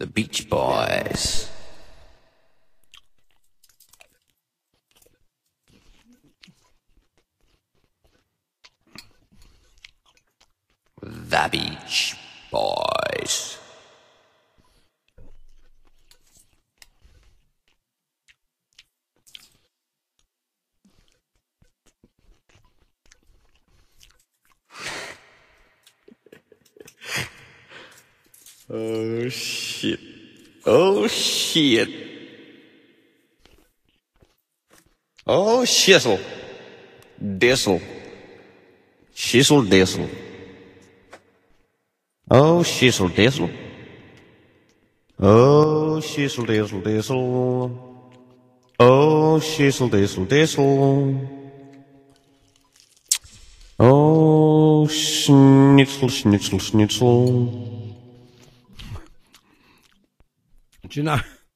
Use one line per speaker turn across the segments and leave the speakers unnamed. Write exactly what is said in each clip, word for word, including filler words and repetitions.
The Beach Boys. The Beach Boys. Oh shit. Oh shit. Oh shizzle. Dizzle. Shizzle dizzle. Oh shizzle dizzle. Oh shizzle dizzle dizzle. Oh shizzle dizzle dizzle. Oh schnitzel schnitzel schnitzel.
Do you know?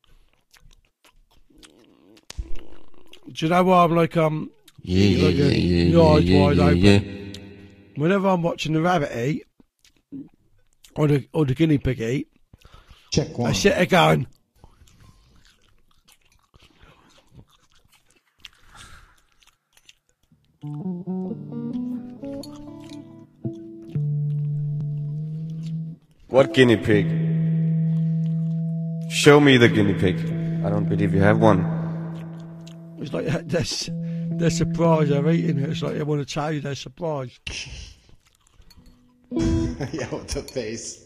Do you know why I'm like um?
Yeah, yeah,
like
yeah,
a,
yeah,
your eyes
yeah,
wide
yeah,
open.
yeah.
Whenever I'm watching the rabbit eat, or the or the guinea pig eat,
check one.
I sit there going,
What guinea pig? Show me the guinea pig. I don't believe you have one.
it's like they're, they're surprised they're eating it. It's like they want to tell you they're surprised.
Yeah, with the face.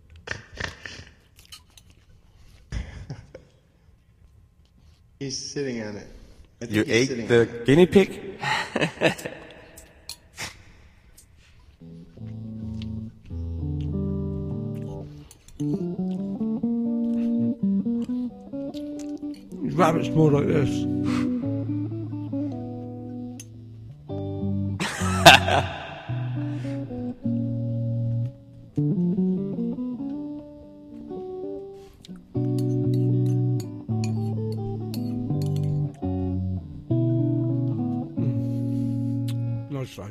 He's sitting on it. I think
You
he's
ate
sitting
the
on it.
guinea pig?
These rabbits more like this. Mm. Nice try.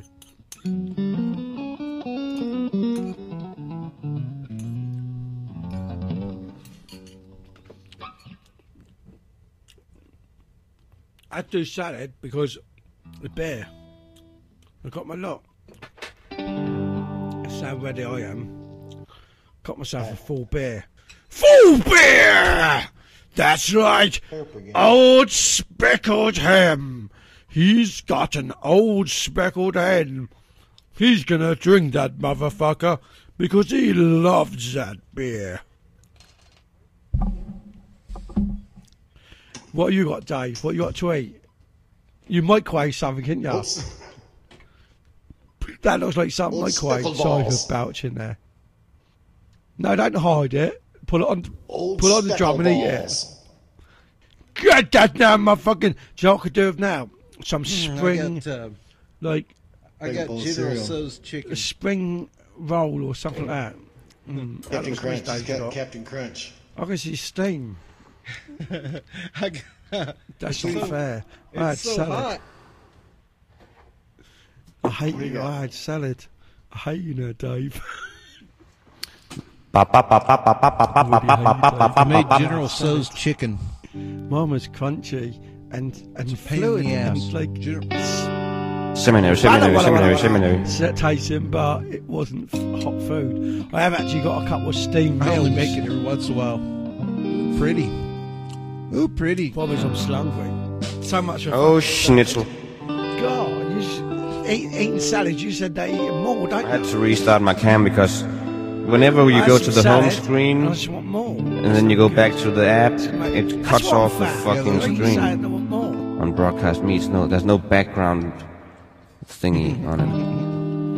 I do salad because the bear. I got my lot. That's how ready I am. Got myself a full bear. Full bear! That's right. Old speckled hen. He's got an old speckled hen. He's gonna drink that motherfucker because he loves that beer. What you got, Dave? What you got to eat? You microwave something, can't you?
Oops.
That looks like something
Old
microwave
speckled
size
balls.
of belch in there. No, don't hide it. Pull it on.
Old
Pull it on the drum and eat
balls.
it. Get that now, motherfucking. Do you know what I could do with now? Some
Mm,
spring,
I got, uh,
like
I
Big
got
bowl of
General
cereal.
Tso's chicken.
a spring roll or something like that. Mm, that
Captain
looks
Crunch.
nice,
He's
Dave,
got
got.
Captain Crunch.
I can see steam.
I got,
That's
It's
not
so-
fair. I had
it's so
salad.
hot.
I hate
What do you
you.
got?
I had salad. I hate you now, Dave.
I made General Tso's chicken.
Mine was crunchy and and
a pain in
fluid
the
and
ass.
like
Seminary, seminary, seminary, seminary.
It's tasting, but it wasn't f- hot food. I have actually got a couple of steamed
I only
meals.
make it every once in a while. Pretty. Ooh, pretty.
Problem is I'm still hungry. So much of
Oh schnitzel.
God, you just eat, eating salad. You said they eat more, don't
I had
you?
to restart my cam because whenever you
I
go
had
to
some
the home
salad,
screen
I just want more.
and then you go back to the app, it
That's
cuts
what I'm
off the
fat.
fucking
Why are you saying I
screen
want more?
on broadcast meets. No, there's no background thingy on it.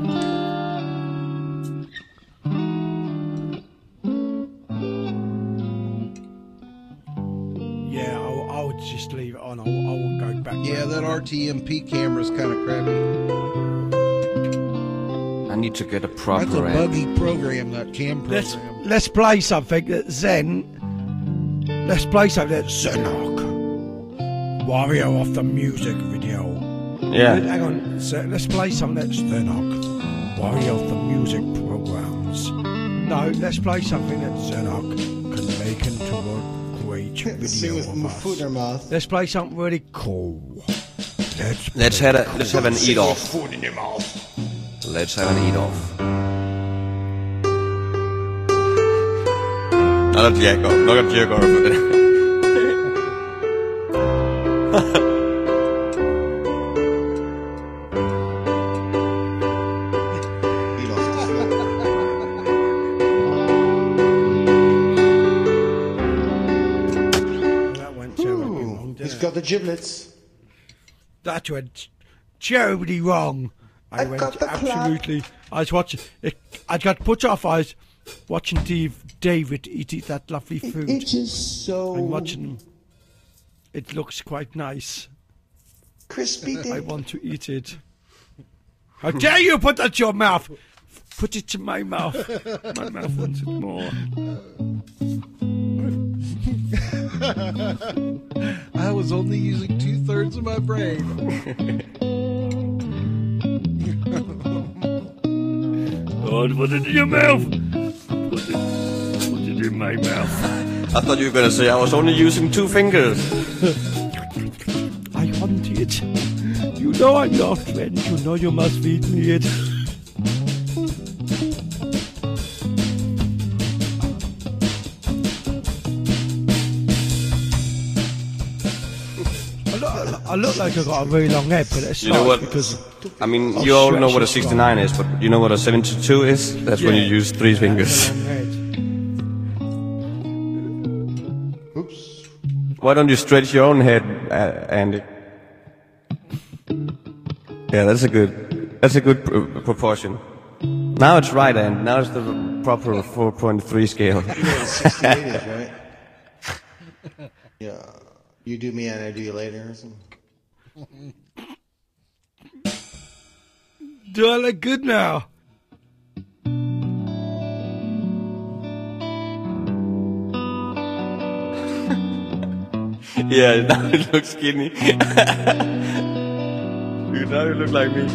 Yeah, I'll, I'll just leave it on. I, I won't go back.
Yeah,
round
that
on
R T M P camera's kind of crappy.
I need to get a
That's a
proper app.
buggy program, that cam
Let's
program.
let's play something that Zen. Let's play something that Zenok, Wario off the music video.
Yeah.
Hang on. So let's play something that's Zenok, Wario off the music programs. No, let's play something that Zenok can make YouTube
Sing
video
with
of
my
us.
foot in her mouth.
Let's play something really cool. Let's
Let's have a let's have an eat off.
Foot in your mouth.
Let's have an eat off. Nå er der Jack op. Nok er Jack op for det.
Eat off the floor.
That went terribly
Ooh,
wrong, didn't
he's
it?
got the giblets.
That went terribly wrong. I,
I
went
got the clap.
absolutely. I was watching. It, I got put off. I was watching Dave, David eat, eat that lovely food.
It is so
I'm watching him. It looks quite nice.
crispy.
I
Dave.
want to eat it. How dare you put that to your mouth? Put it to my mouth. My mouth wants it more.
I was only using two thirds of my brain.
Lord, put it in your mouth. Put it, put it in my mouth.
I thought you were gonna say I was only using two fingers.
I want it. You know I'm your friend. You know you must feed me it. I look, I look like I got a very long head, but it's
You know
not
what?
because
I mean,
I'll
you all know
stretch
what a
it
sixty-nine is, but you know what a seventy-two is? That's when you
Yeah.
use three
I have
fingers.
a long head.
Oops.
Why don't you stretch your own head, uh, Andy? Yeah, that's a good, that's a good pr- proportion. Now it's right, and now it's the proper four point three scale.
You know what sixty-eight is, right? Yeah. You do me and I do you later or something.
Do I look good now?
Yeah, now it looks skinny. Dude, now you look like me.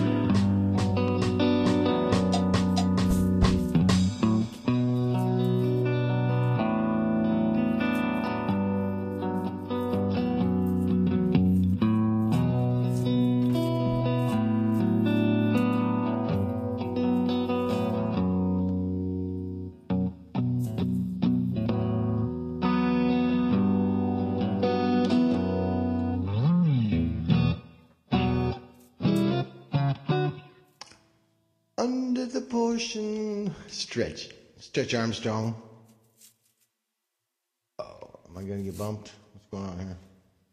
Under the portion. Stretch. Stretch Armstrong. Oh, am I gonna get bumped? What's going on here?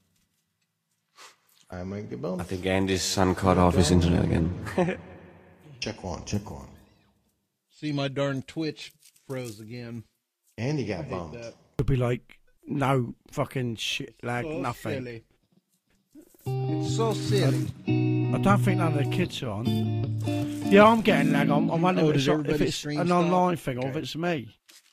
I might get bumped.
I think Andy's son cut off his internet again.
Check one, check one.
See, my darn Twitch froze again.
Andy got
Hate
bumped.
that.
It'd be like no fucking shit, like
So
nothing.
silly. It's so silly.
I don't think none of the kids are on. Yeah, I'm getting lag. I'm, I'm wondering
Oh,
if
does
it's, if
everybody's
it's
stream
an
stop?
online thing or if
Okay.
it's me.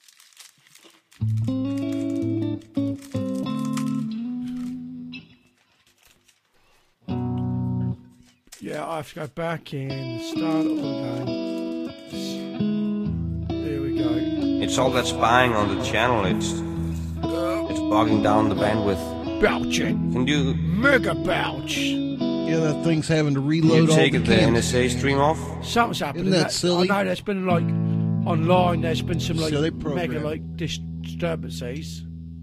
Yeah, I have to go back in, start all again. There we go.
It's all that spying on the channel. It's it's bogging down the bandwidth.
Belching.
Can you
Mega belch.
Yeah, that thing's having to
can
reload
you
all
take
the
the N
cameras.
S A stream off?
Something's happening.
Isn't that silly?
I know there's been like online. There's been some like
Silly
mega
program.
like dis- disturbances.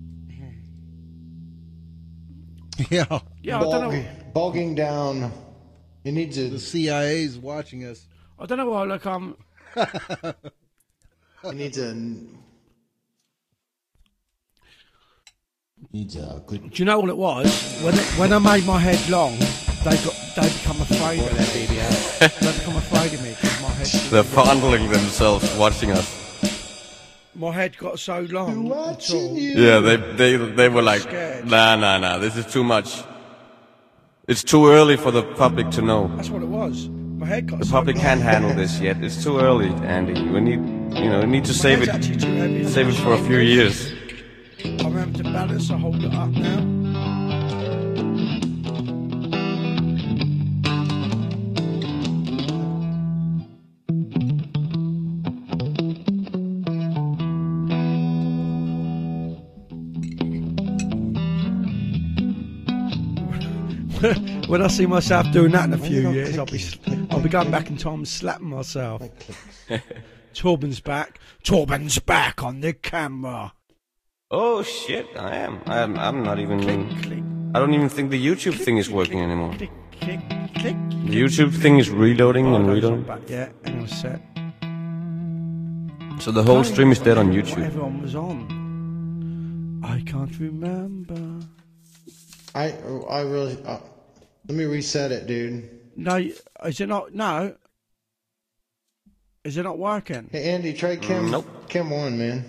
Yeah,
Yeah, I don't know.
Bog- bogging down. You need
the
to.
C I A's watching us.
I don't know why. Like um,
You need to. Needs a good.
do you know what it was? When it, when I made my head long, they got they become afraid of that video. They become afraid of me because my head.
They're fondling themselves watching us.
My head got so long. and
Watching
tall.
you.
Yeah, they they they were like,
Scared.
nah, nah, nah. This is too much. It's too early for the public to know.
That's what it was. My head got
The
so
public
long.
can't handle this yet. It's too early, Andy. We need, you know, we need to
My
save
head's
it,
actually too heavy.
save it for a few years.
I'm having to balance to hold it up now. when I see myself doing that in a few
Why you
years,
not
I'll be
clicking?
I'll be going back in time and slapping myself.
Click.
Torben's back. Torben's back on the camera.
Oh shit, I am. I'm, I'm not even...
Click, click,
I don't even think the YouTube thing is working
click,
anymore.
Click, click, click.
The YouTube thing is reloading
Oh,
and
those
reloading.
are back. Yeah, hang on a sec.
So the whole stream is dead on
What
YouTube.
everyone was on. I can't remember.
I I really. Uh, let me reset it, dude.
No, is it not? No. Is it not working?
Hey Andy, try Cam.
Mm, nope.
Cam one, man.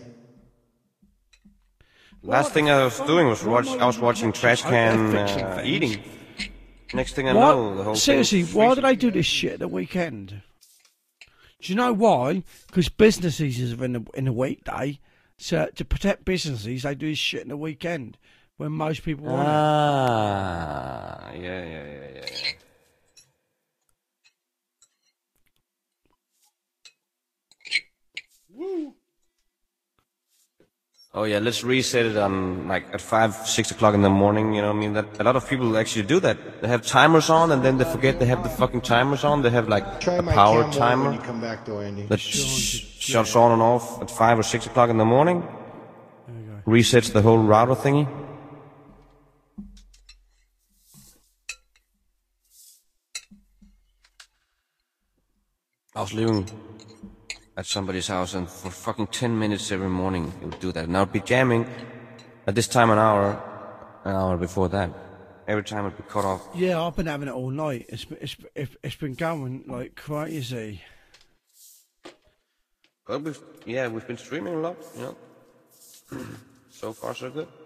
Last thing I was doing was watch. I was watching Trash Can
fixing
uh,
things.
eating. Next thing I
What?
know, the whole
Seriously,
thing
why do
freezing.
they do this shit at the weekend? Do you know why? Because businesses are in the in the weekday, so to protect businesses, they do this shit in the weekend when most people want it.
Ah, yeah, yeah, yeah, yeah, yeah. Oh yeah, let's reset it on like at five, six o'clock in the morning. You know, what I mean that a lot of people actually do that. They have timers on, and then they forget they have the fucking timers on. They have like
Try
a
my
power
Cam one
timer
when you come back, though, Andy.
that sh- shuts on and off at five or six o'clock in the morning.
There we go.
Resets the whole router thingy. I was living at somebody's house, and for fucking ten minutes every morning he would do that. And I would be jamming at this time an hour, an hour before that. Every time it'd be cut off.
Yeah, I've been having it all night. It's been- it's it's, it's been going like crazy.
But we've, yeah, we've been streaming a lot, you know. So far, so good.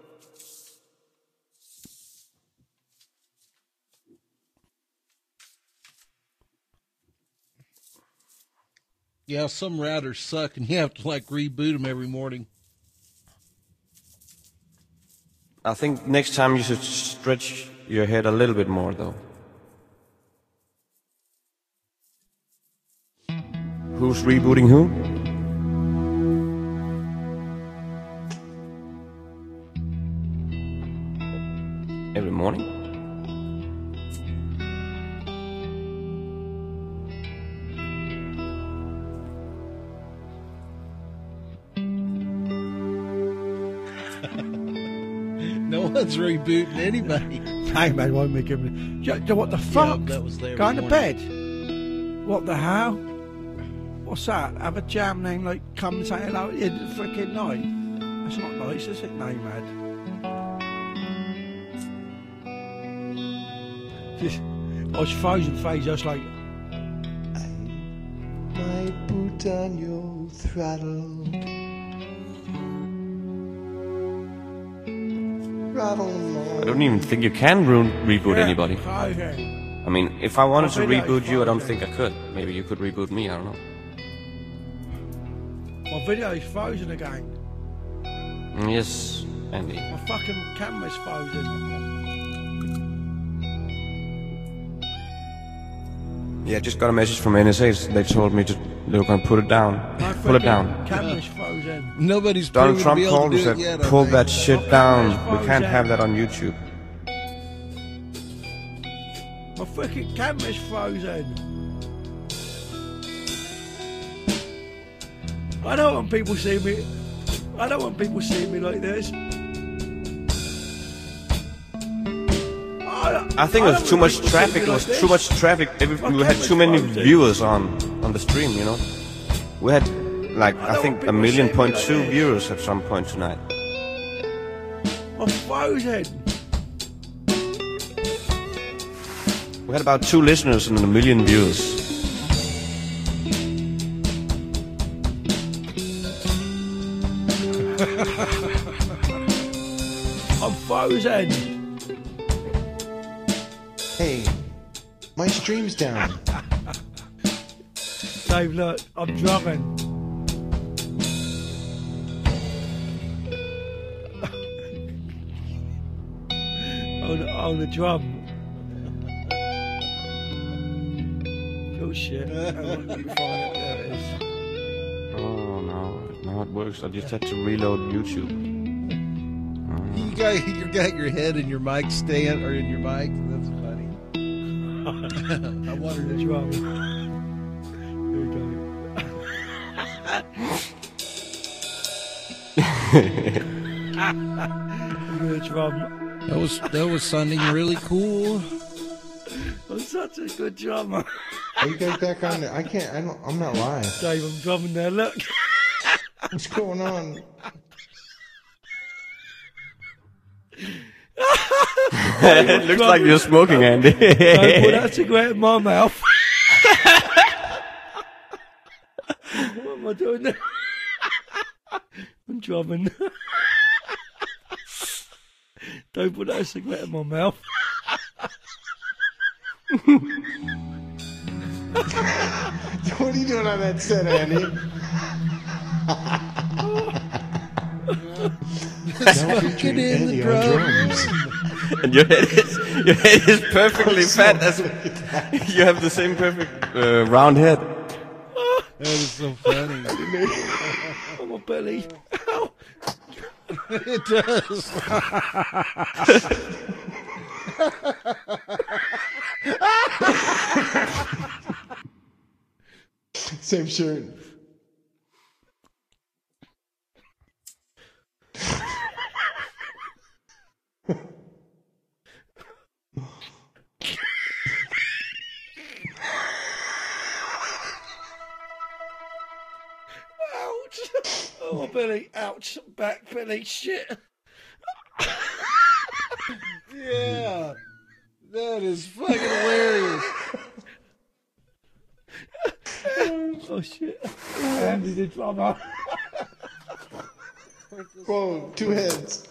Yeah, some routers suck, and you have to like reboot them every morning.
I think next time you should stretch your head a little bit more, though. Who's rebooting who? Every morning?
No one's rebooting anybody.
Hey man, won't be giving. You know what the fuck?
that was there
Going to
every
bed. What the hell? What's that? Have a jam name like come and say hello at the end of the freaking night. That's not nice, is it, name ad? Just, I was frozen phase. I was like,
My boot on your throttle. Rattle
I don't even think you can ruin, reboot
yeah,
anybody.
frozen.
I mean, if I wanted to
My video is
reboot you, I don't
frozen.
think I could. Maybe you could reboot me, I don't know.
My video is frozen again.
Mm, Yes, Andy.
My fucking camera's frozen.
Yeah, just got a message from N S A. They told me to, they were going to put it down.
My
Pull it
freaking
down.
Camera's frozen.
Nobody's
Donald
proven
Trump
to be able
called
to
and
do
said,
it yet, I
pull
think.
that shit down. We can't have that on YouTube.
My freaking camera's frozen. I don't want people seeing me. I don't want people seeing me like this. I,
I think
I
it was
don't
too
want
much
people seeing
traffic.
me
There was
like
too
this.
much traffic. Every,
My
we had
camera's
too many
frozen.
viewers on on the stream. You know, we had like
I
I
don't
think
want
a
people
million
seeing me
point
like
two
this.
viewers at some point tonight.
I'm frozen.
We had about two listeners and a million views.
I'm frozen.
Hey, my stream's down.
Dave, look, I'm drumming. on, the- on the drum. Oh shit. Hang on, let me find it. There it is.
Oh no, now it works. I just had to reload YouTube.
You got you got your head in your mic stand or in your mic. That's funny. I wanted
The
to
drum. There we go. The drum.
That was that was sounding really cool.
I'm such a good drummer.
Are you guys back on there? I can't. I don't. I'm not live.
Dave, I'm drumming there. Look.
What's going on?
It looks like you're smoking, Andy.
Don't put that cigarette in my mouth. What am I doing now? I'm drumming. Don't put that cigarette in my mouth.
What are you doing on that set, Andy? Now featuring
in the
Andy on
drums.
drums.
And your head is your head is perfectly fat. As you have the same perfect uh, round head.
That is so funny.
Oh, my belly. Ow.
It does.
Same shirt.
Ouch. Oh, my belly. Ouch. Back belly. Shit.
Yeah. That is fucking hilarious.
Oh, shit. Andy the drummer.
Whoa, two heads.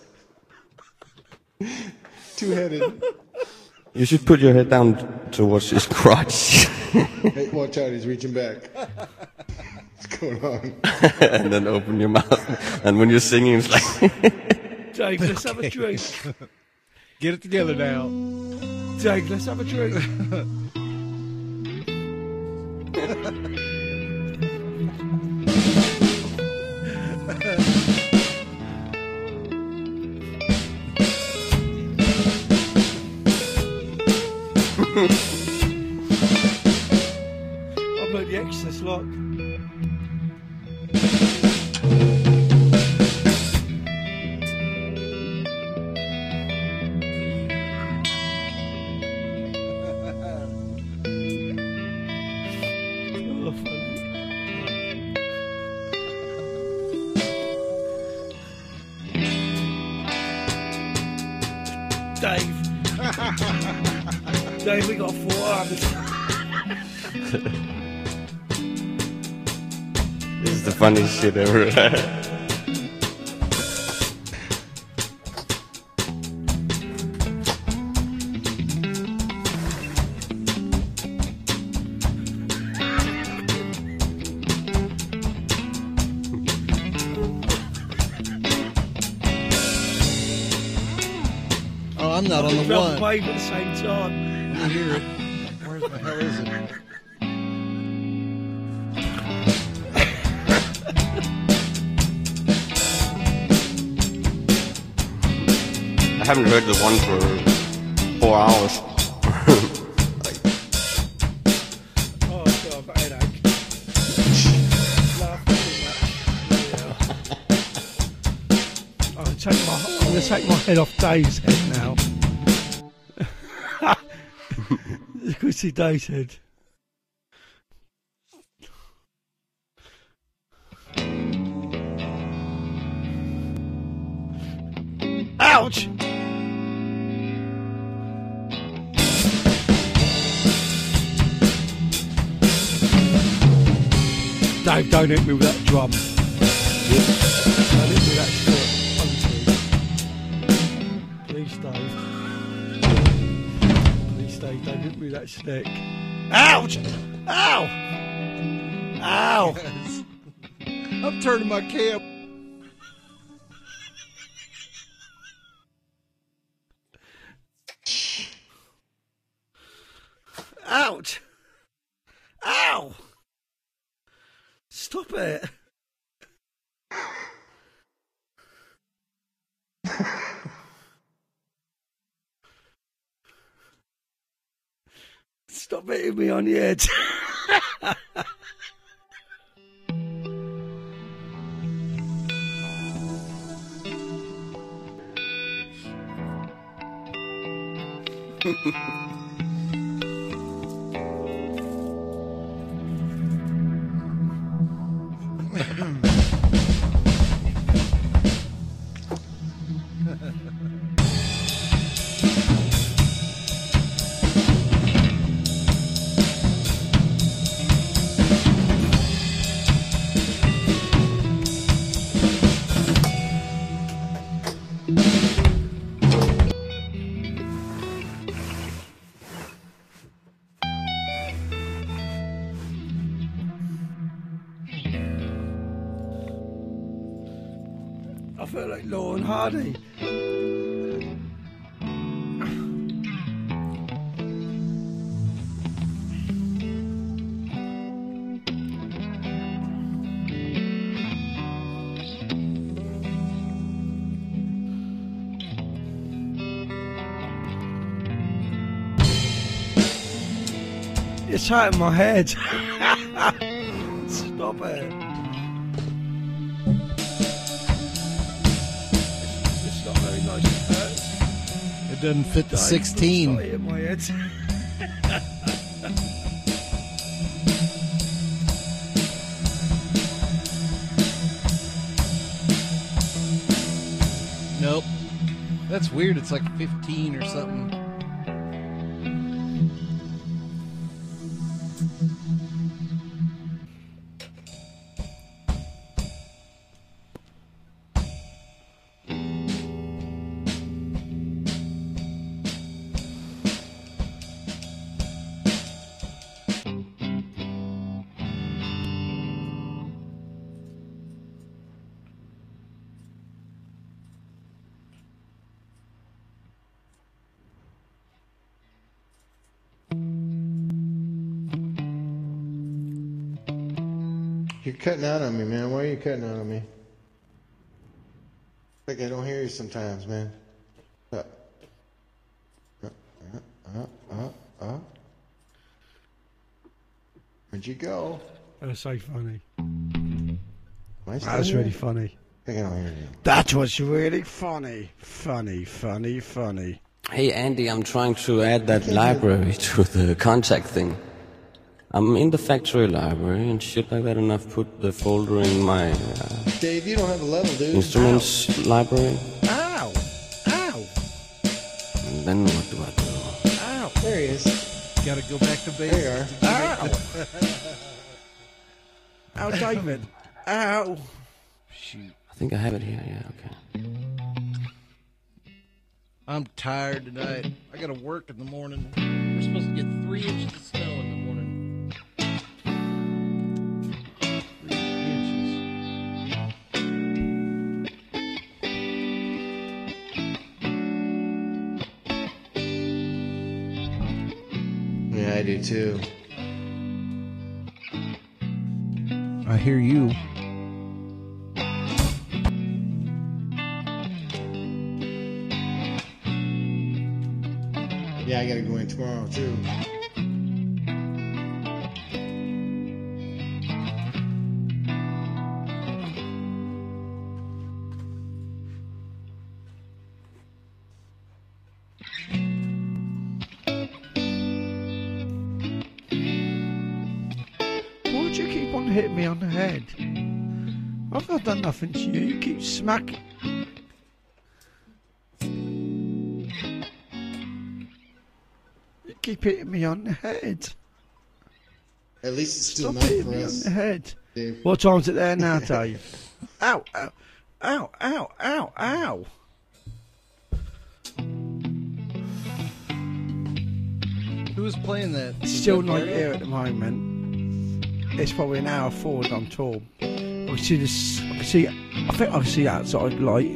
Two headed.
You should put your head down towards his crotch.
Hey, watch out, he's reaching back. What's going on?
And then open your mouth. And when you're singing, it's like.
Dave, let's have a drink.
Get it together now.
Dave, let's have a drink. I'm at the Exorcist lock. Oh, funny. Dave. Dave, we got four arms.
This is the funniest shit ever.
Oh, I'm not on the
Felt
one.
wave at the same time.
Let me hear it. Where's the hell is it?
I haven't heard the one for four hours.
Oh, God, I've got a headache. Laughing too much. Yeah. I'm gonna take my, I'm gonna take my head off Dave's head now. You could see Dave's head. Ouch! Dave, don't hit me with that drum. Don't hit me with that stick. Please, Dave. Please, Dave, don't hit me with that stick. Ouch! Ow! Ow!
I'm turning my cam.
Ouch! Ow! Stop it! Stop hitting me on the head. I feel like Lauren Hardy. It's hurting my head. Stop it. It's not very nice. It hurts.
It doesn't fit the
Don't-
sixteen.
Stop hitting my head.
Nope. That's weird. It's like fifteen or something.
You're cutting out on me, man. Why are you cutting out on me? Like I don't hear you sometimes, man. Uh, uh, uh, uh, uh. Where'd you go?
That was so funny.
Am I still
That was
here?
really funny.
I think I don't hear you.
That was really funny. Funny, funny, funny.
Hey Andy, I'm trying to add that library to the contact thing. I'm in the factory library and shit like that, and I've put the folder in my uh,
Dave, you don't have the level, dude.
instruments library.
Ow! Ow!
And then what do I do?
Ow!
There he is.
Got to go back to
There you
basics.
are.
Ow! Ow, David! Ow!
Shoot.
I think I have it here, yeah, okay.
I'm tired tonight. I got to work in the morning. We're supposed to get three inches of snow in the morning. Three inches.
Yeah, I do too.
I hear you.
Yeah, I gotta go in tomorrow too.
Why do you keep on hitting me on the head? I've not done nothing to you. You keep smacking. You keep hitting me on the head.
At least it's still
Stop
night
hitting
for
me on
us,
the head.
Dave.
What time's it there now, Dave? Ow, ow, ow, ow, ow, ow.
Who was playing that?
It's still not here at the moment. It's probably an hour forward on tour. I can see this. I can see. I think I can see outside light.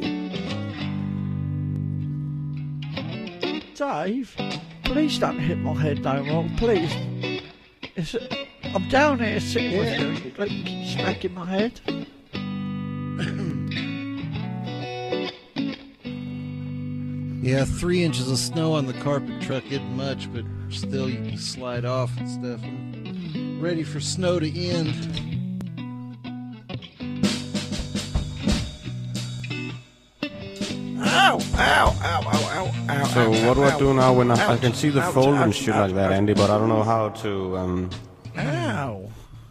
Dave, please don't hit my head no more, please. It's, I'm down here sitting
Yeah.
with you. Like, you keep smacking my head.
Yeah, three inches of snow on the carpet truck isn't much, but still you can slide off and stuff. I'm ready for snow to end.
Ow, ow, ow, ow, ow, ow.
So
ow,
what do
ow,
I do now when I, I
ouch,
can see the
ouch,
fold and
ouch,
shit
ouch,
like that,
ouch.
Andy, but I don't know how to, um...
Ow.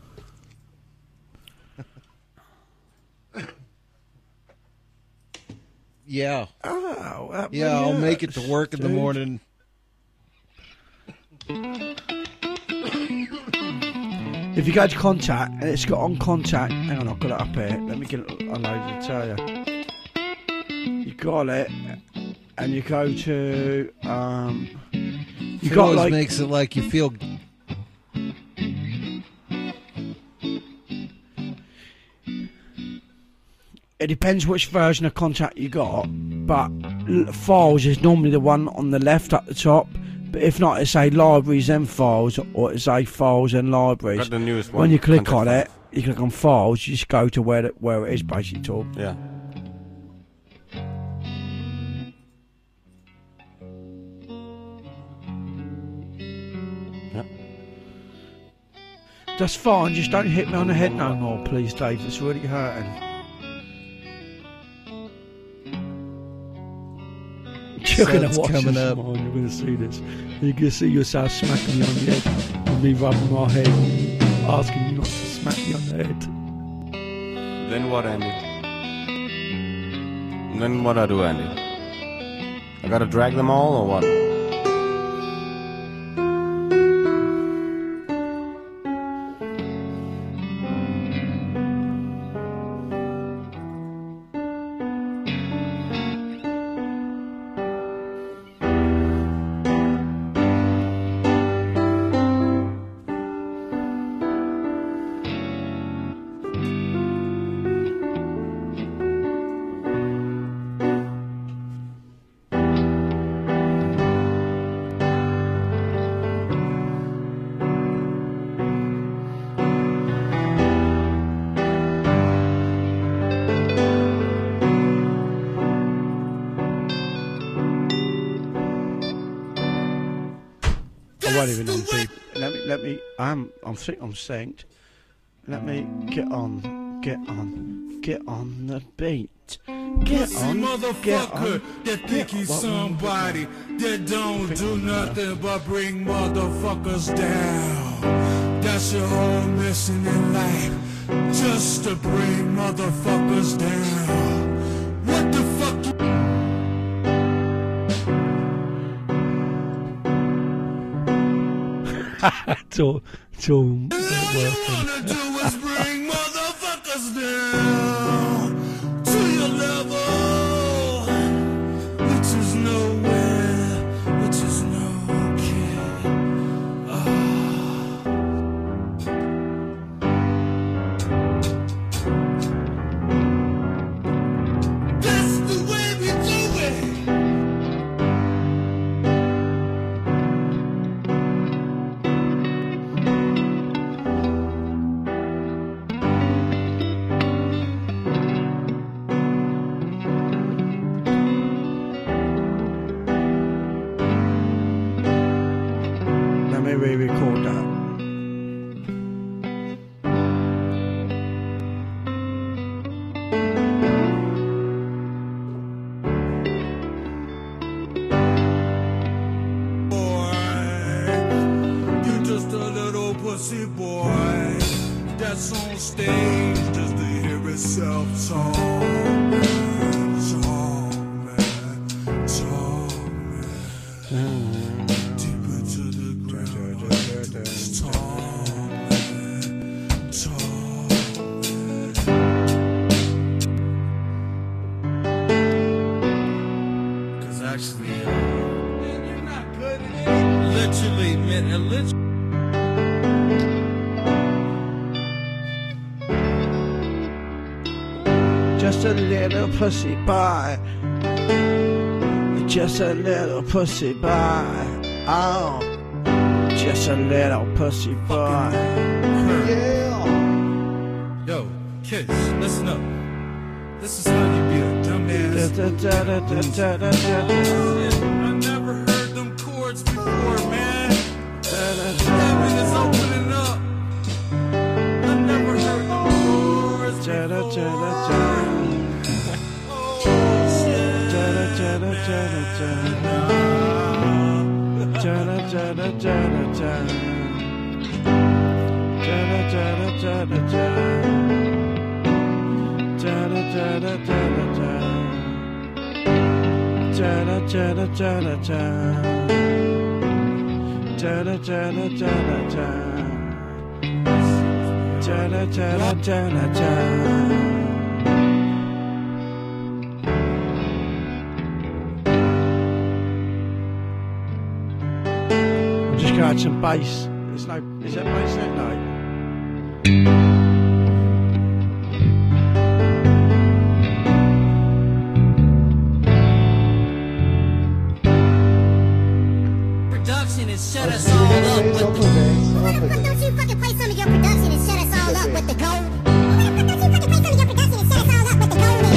Yeah.
Ow. that
Yeah, I'll
really
make it to
hurts,
work in the
dude.
morning.
If you go to contact and it's got on contact, hang on, I've got it up here. Let me get it unloaded to tell you. You got it, and you go to um. You
It
got
always
like
makes it like you feel.
it depends which version of contact you got, but l- files is normally the one on the left at the top. But if not, it's a libraries and files, or it's a files and libraries.
Got the newest one.
When you click
Contact
on it,
files.
you click on files, you just go to where it, where it is basically. Talk.
Yeah. Yep.
That's fine, just don't hit me on the head no more, please, Dave. It's really hurting. You're going
Sun's
to watch
coming
this,
up.
man. You're going to see this. You're going to see yourself smacking me on the head and me rubbing my head, asking you not to smack me on the head.
Then what, Andy? Then what I do, Andy? I gotta drag them all, or what?
I won't even on deep. Let me, let me, I'm, I'm think I'm synced. Let me get on, get on, get on the beat. Get
Pussy
on, get
motherfucker
on.
that
get
think he's
on.
somebody that don't
Think
do
I'm
nothing but bring motherfuckers down. That's your whole mission in life, just to bring motherfuckers down. What the fuck you
It's all, it's all
wanna
working.
do is bring motherfuckers down to your level, which is nowhere, which is no care. That's the way we do it.
Let me re-record that.
You just a little pussy boy that's on stage just to hear himself talk, man, talk, man, talk, man. Deeper to the ground, just talk, man, talk, man. 'Cause actually, uh, man, you're not good at it. Literally, man, uh, literally.
Just a little pussy boy. Just a little pussy boy. Oh, just a little pussy boy. Yeah.
Yo, kids, listen up. This is how you be a dumbass.
Da, da, da, da, da, da, da.
I never heard them chords before, man.
I'm just gonna add some bass. There's no, is that bass there? No.
Production and shut us all up with the
Don't put bass. Don't put
Don't
bass.
you fucking play some of your production and shut us all up with the gold? Don't you fucking play some of your production and shut us all up with the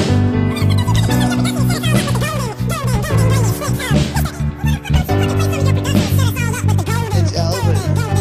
It's Elvin.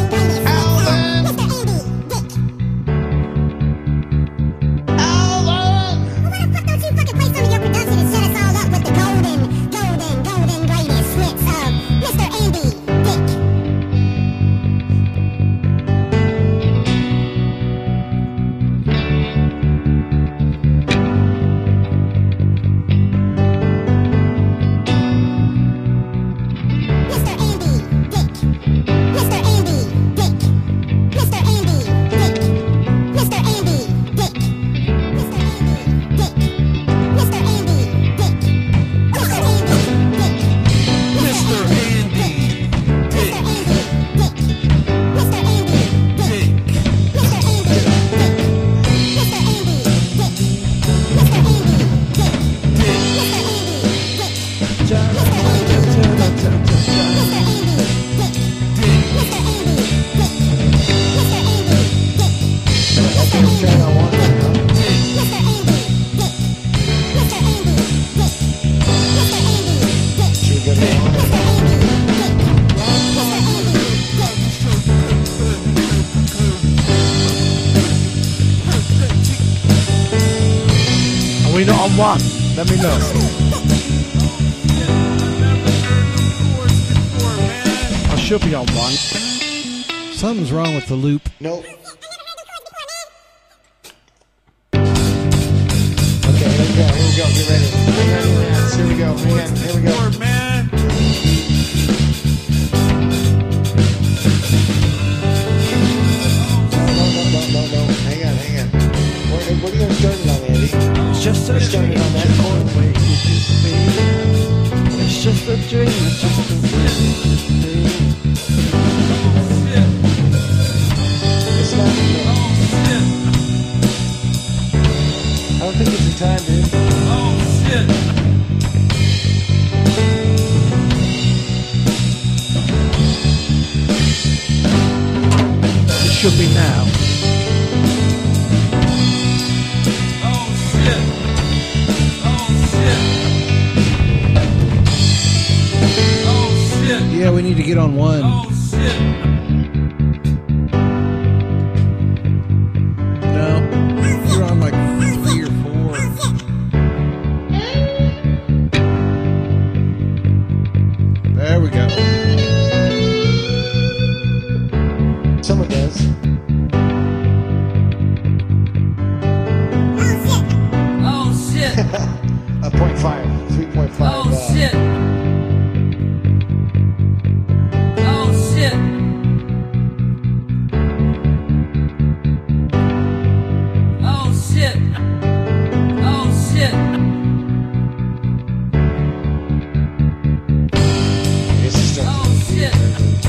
Are we not on one? Let me look. I should be on one.
Something's wrong with the loop.
Nope. Okay, here we go. Here we go. Get ready. Hang on, hang on. Here we go. Hang on. Here we go. No, no, no, no, no, no. Hang on, hang on. What, what are you gonna start it on, Andy?
It's just a
We're starting
dream.
on that chord.
It's just a dream. It's just a dream.
It's not. I don't think it's the time, dude.
It should be now.
Yeah, we need to get on one. No, you're on like three or four. There we go.
Someone does. A point five, three point five. uh, This is starting.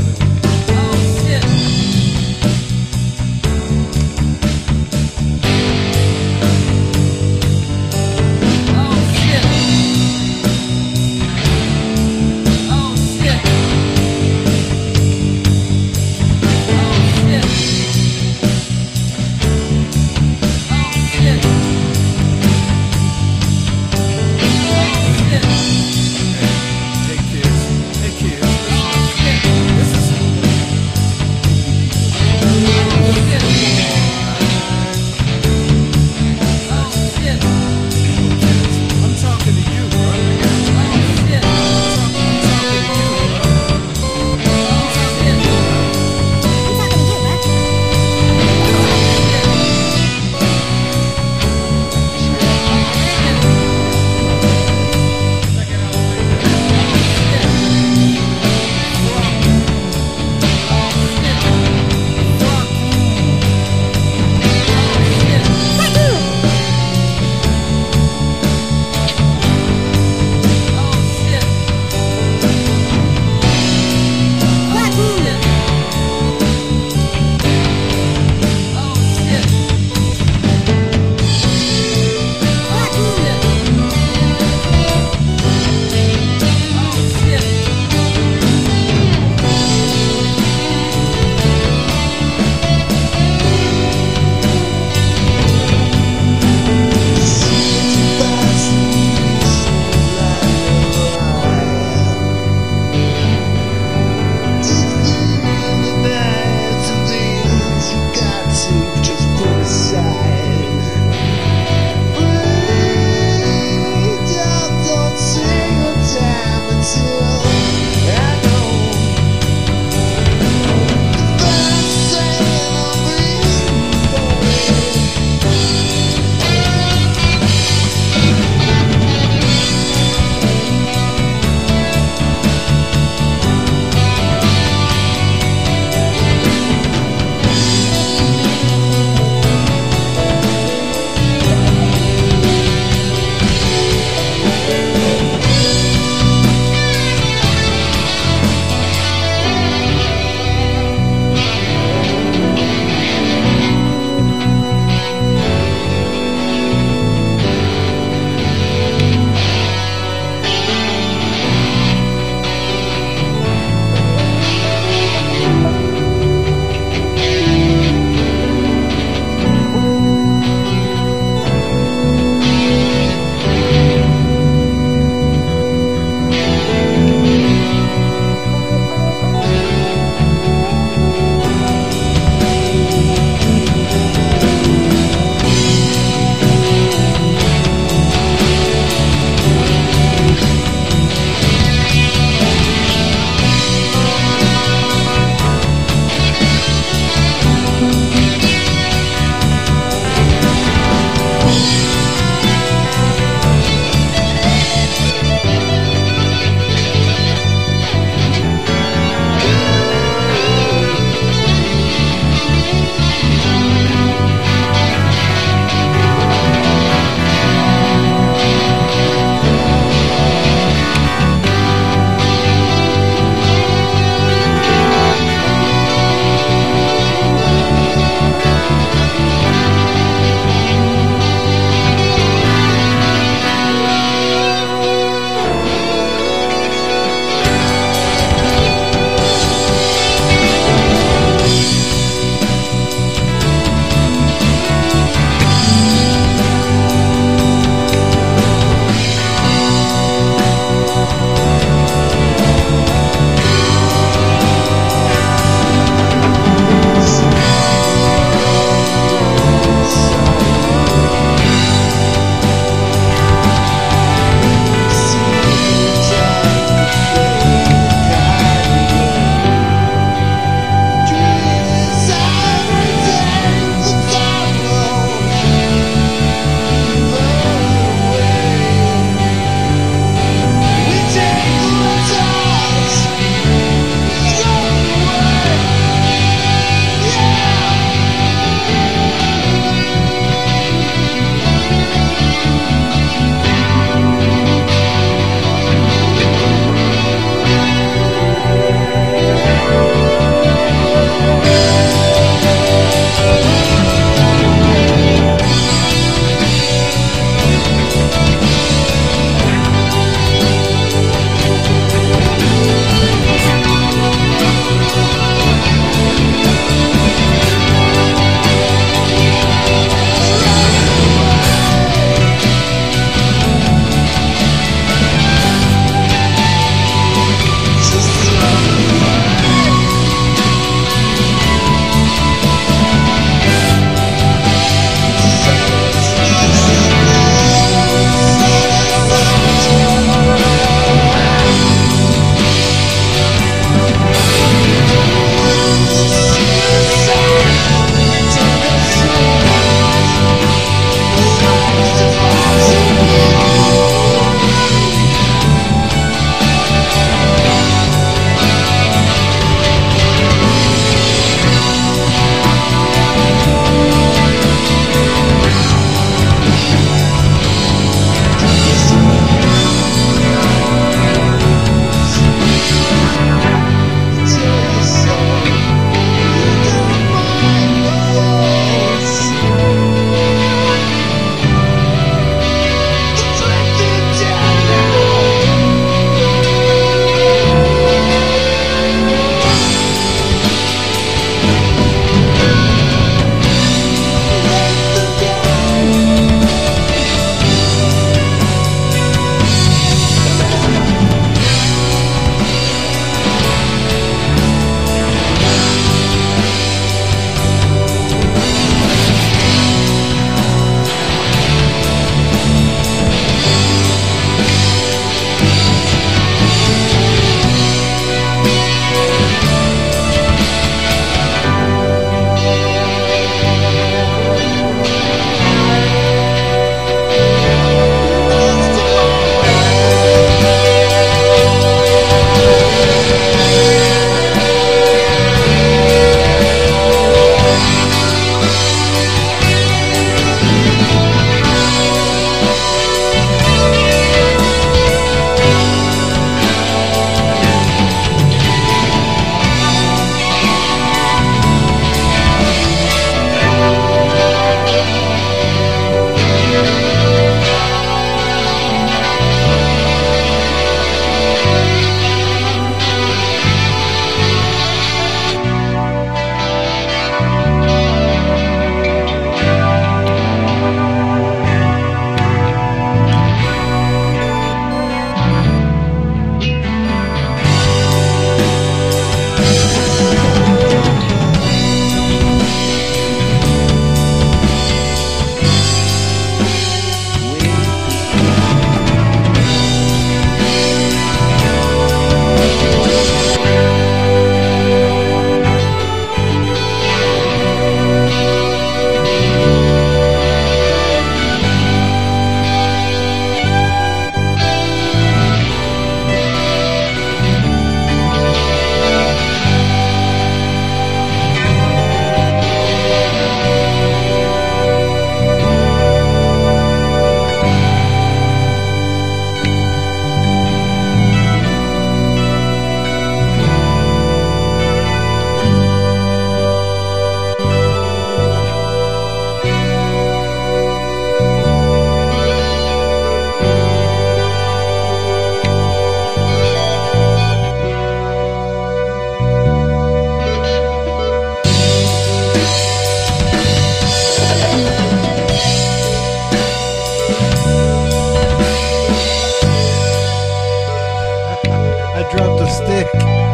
I dropped a stick.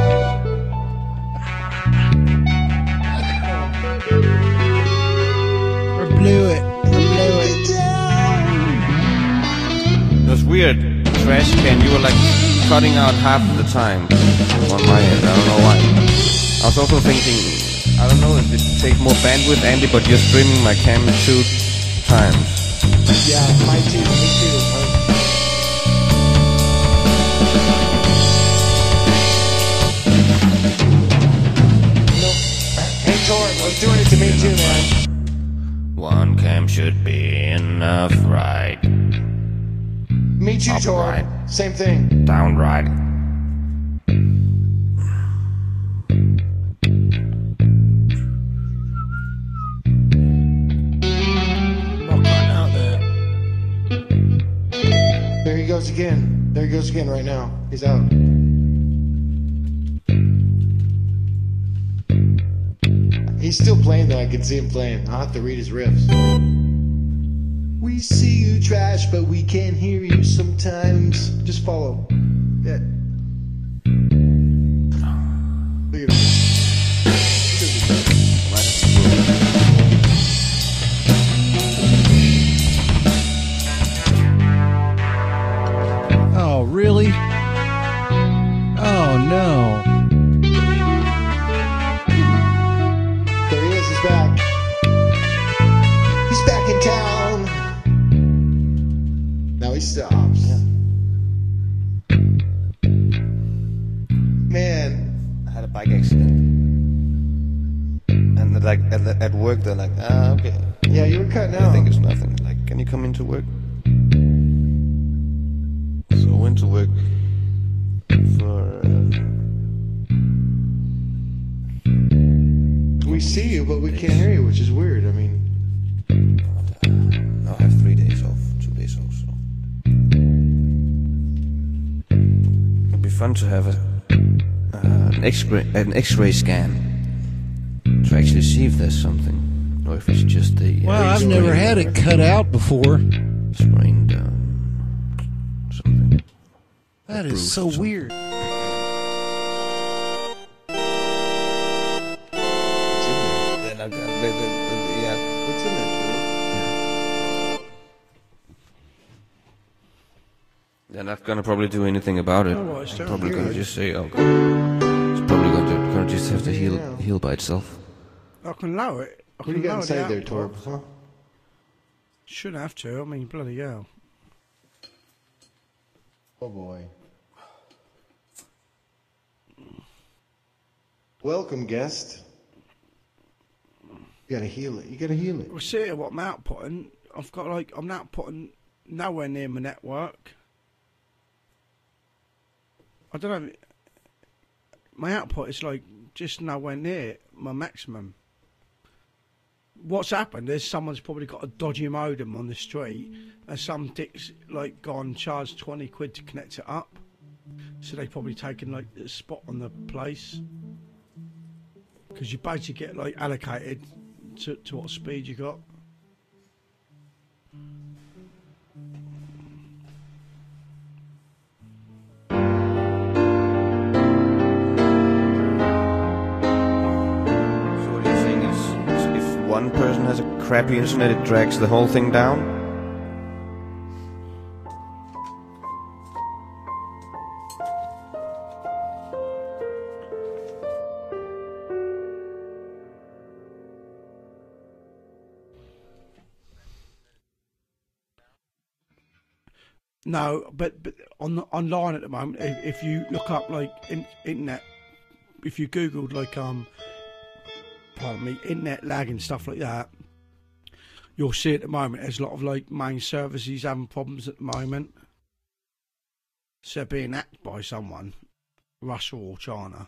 Or blew it. Or blew it.
It was weird. Trash can, you were like cutting out half of the time on my end. I don't know why. I was also thinking, I don't know if it takes more bandwidth, Andy, but you're streaming my cam two times.
Yeah, mine too. Me too. No. Hey, Tor, I was doing it to me too, man.
One cam should be enough, right?
Me too, Tor.
Upright.
Same thing.
Downright.
Not going out there.
There he goes again. There he goes again right now. He's out. He's still playing though. I can see him playing. I'll have to read his riffs. We see you trash, but we can hear you sometimes. Just follow. Yeah. Look at him.
Oh, really? Oh, no.
There he is. He's back. He's back in town. Now he stops. Man.
I had a bike accident. And like at, at work, they're like, ah, okay.
Yeah, you were cutting
I
out.
think it's nothing. Like, can you come into work? So I went to work for. Uh,
We see you, but we can't hear you, which is weird. I mean,
now I have three days off, two days off. So it'd be fun to have a uh, an X-ray an X-ray scan to actually see if there's something, or if it's just the. Uh,
Well, I've never had it cut out before.
sprained um, something.
That
Bruce
is so
or something.
weird.
Then I got the, the, the, yeah.
what's in there, Tor?
They're not gonna probably do anything about it.
Oh, well, it's
They're
down
probably
here.
gonna just say, "Oh, God." It's probably gonna, gonna just have to heal heal by itself.
I can lower it. I
What do
can
you got
lower the
inside there, Tor?
output.
Huh?
Shouldn't have to. I mean, bloody hell.
Oh boy. Welcome, guest. You gotta heal it. You gotta heal it.
Well, see what I'm outputting. I've got like I'm outputting nowhere near my network. I don't know. My output is like just nowhere near my maximum. What's happened is someone's probably got a dodgy modem on the street, and some dick's like gone charged twenty quid to connect it up. So they've probably taken like the spot on the place. Because you basically get like allocated to, to what speed you got.
So what you're saying is, is if one person has a crappy internet, it drags the whole thing down?
No, but but on online at the moment, if, if you look up like in, internet, if you googled like um, pardon me, internet lag and stuff like that, you'll see at the moment there's a lot of like main services having problems at the moment. So they're being hacked by someone, Russia or China.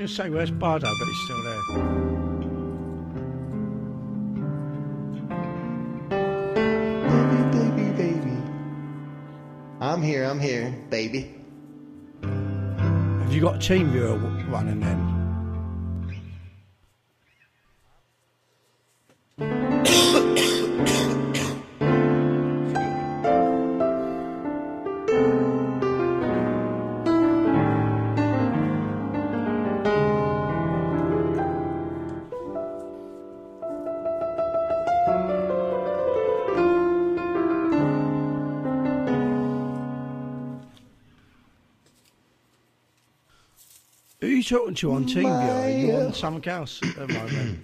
going to say, where's Bardo? But he's still there.
Baby, baby, baby. I'm here, I'm here, baby.
Have you got a team viewer running then? Who are you talking to on TeamViewer? Are you on something else at the moment?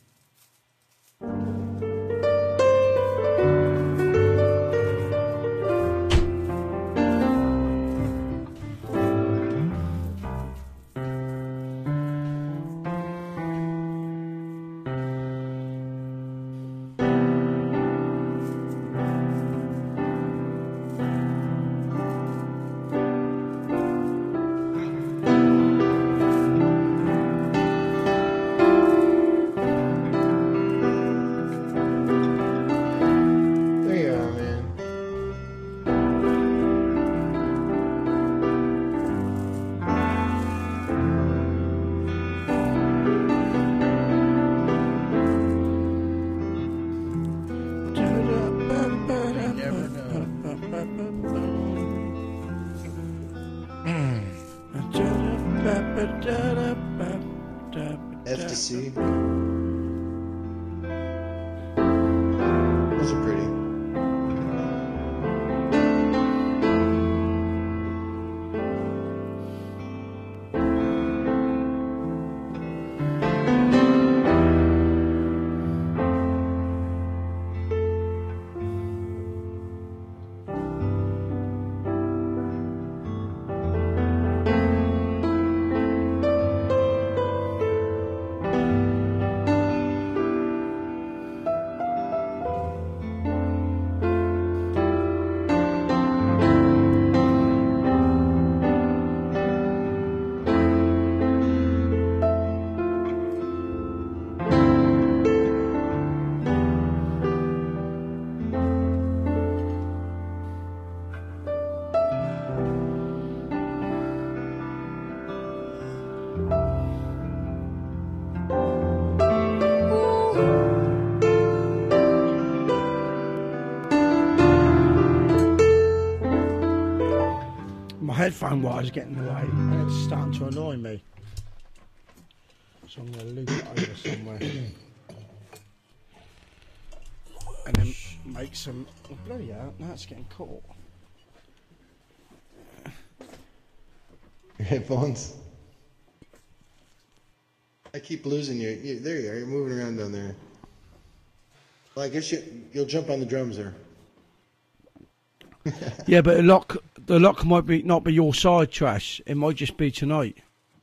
There you are, man. F to C. Those are pretty.
My headphone wire's getting in the way and it's starting to annoy me. So I'm going to loop it over somewhere. And then make some... Oh, bloody hell, now it's getting caught.
Your headphones. I keep losing you. you. There you are. You're moving around down there. Well, I guess you, you'll jump on the drums there.
Yeah, but the lock, the lock might be not be your side, Trash. It might just be tonight.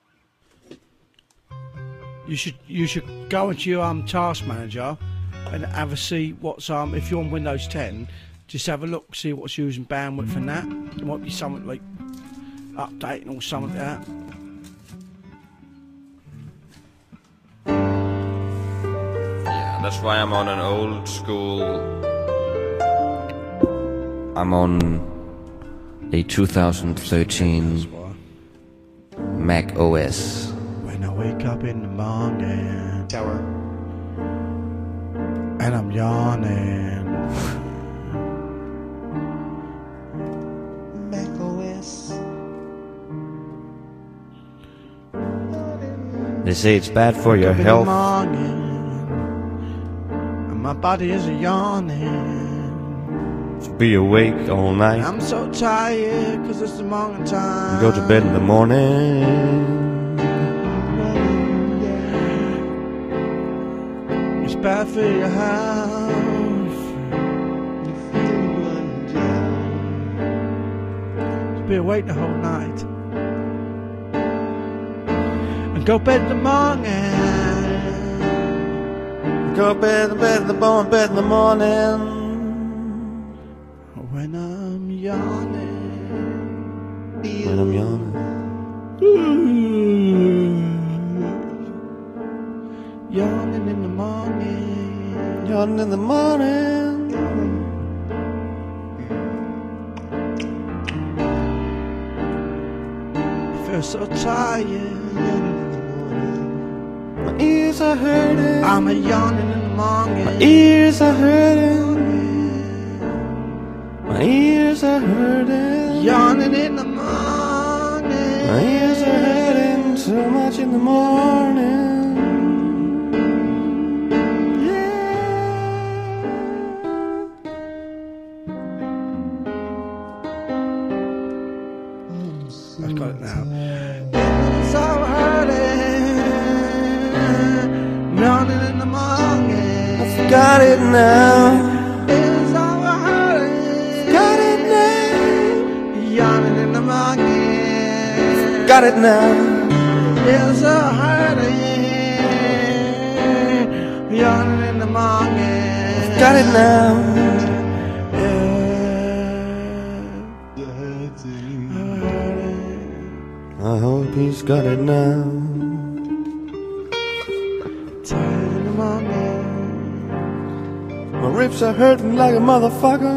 You should you should go into your um task manager and have a see what's um if you're on Windows ten, just have a look, see what's using bandwidth and that. It might be something like updating or something like that.
Yeah, that's why I'm on an old school. I'm on a two thousand thirteen Mac O S.
When I wake up in the morning
Tower.
and I'm yawning,
Mac O S.
They say it's bad for your
up in the
health.
morning, and my body is yawning.
To be awake all night.
I'm so tired, cause it's the morning time.
Go to bed in the morning.
It's bad for your health to be awake the whole night and go bed in the morning.
Go to bed, bed in the morning, bed in the morning.
When I'm yawning,
When I'm yawning. one in the morning.
I feel so tired.
My ears are hurting.
I'm a yawning in the morning.
My ears are hurting. My ears are hurting.
Yawning in the morning.
My ears are hurting so much in the morning.
I've got it now. It's all hurting. Yawning in the morning.
I've got it now.
It's all hurting.
Got it now.
Yawning in the morning.
Got it now.
It's all hurting. Yawning in the morning.
Got it now. I hope he's got it now.
Tired in the morning.
My ribs are hurting like a motherfucker.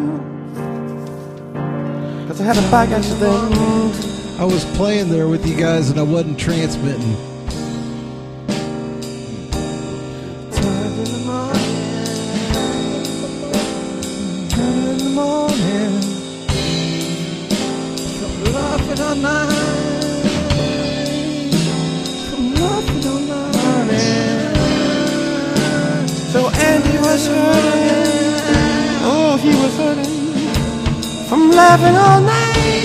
Cause I had a bike accident.
I was playing there with you guys and I wasn't transmitting.
Tired in the morning. Tired in the morning. From laughing all night. From laughing all night.
So Andy was hurting. Oh, he was hurting from laughing all night.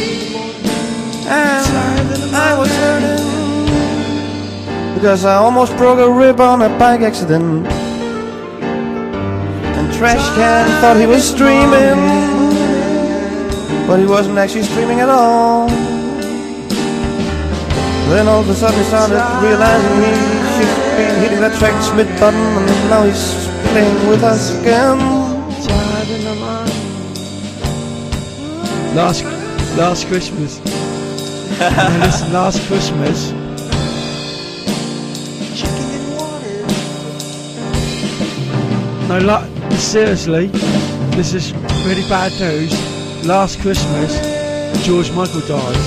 And I was hurting because I almost broke a rib on a bike accident. And Trash Can thought he was streaming, but he wasn't actually streaming at all. Then all of a sudden he started realizing he should be hitting that track Smith button, and now he's playing with us again.
Tired in the morning. Last, last Christmas. And listen, last Christmas.
Chicken and water.
No, like, seriously, this is really bad news. Last Christmas, George Michael died.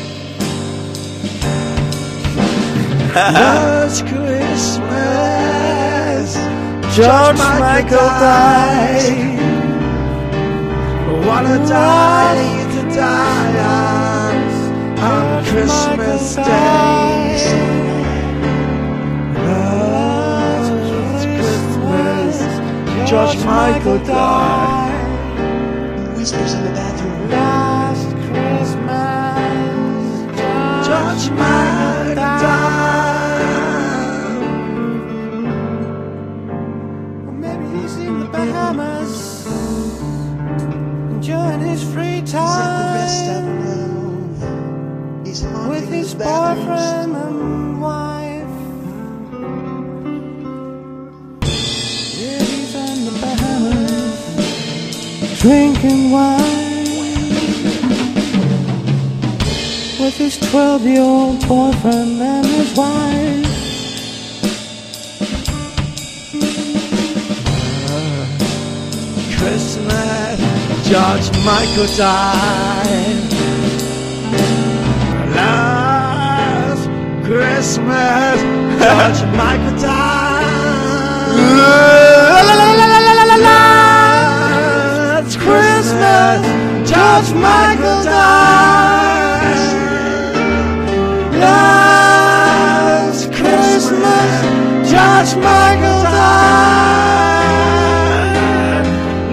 Last Christmas,
George Michael died.
What a day to die on, on Christmas Day. Last Christmas, George Michael died.
Whispers in the bathroom.
Last Christmas,
George Michael died.
Or maybe he's in the Bahamas, enjoying his free
He's at the rest stop
time
now. He's haunting
with his
the bathrooms.
boyfriend and wife. Yeah, he's in the Bahamas, drinking wine with his twelve-year-old boyfriend and his wife.
Christmas, George Michael died. Last Christmas, George Michael died. Last Christmas, George Michael died. Last Christmas, George Michael died.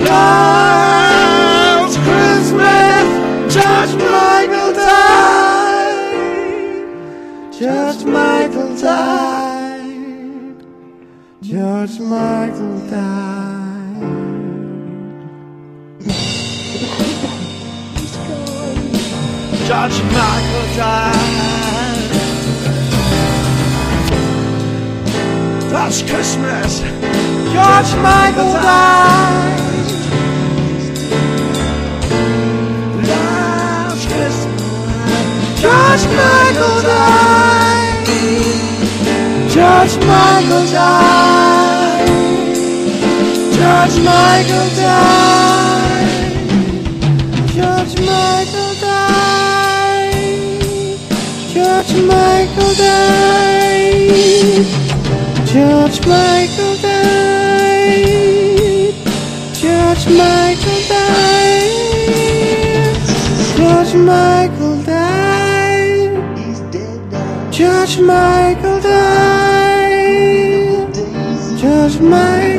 Last Christmas, George Michael died. George Michael died.
George Michael died.
George Michael died. Last Christmas, George Michael died. Last Christmas, George Michael died. George Michael died. George Michael died. George Michael died. George Michael died. George Michael died. George Michael died. George Michael died.
He's dead now.
George Michael died. George Michael.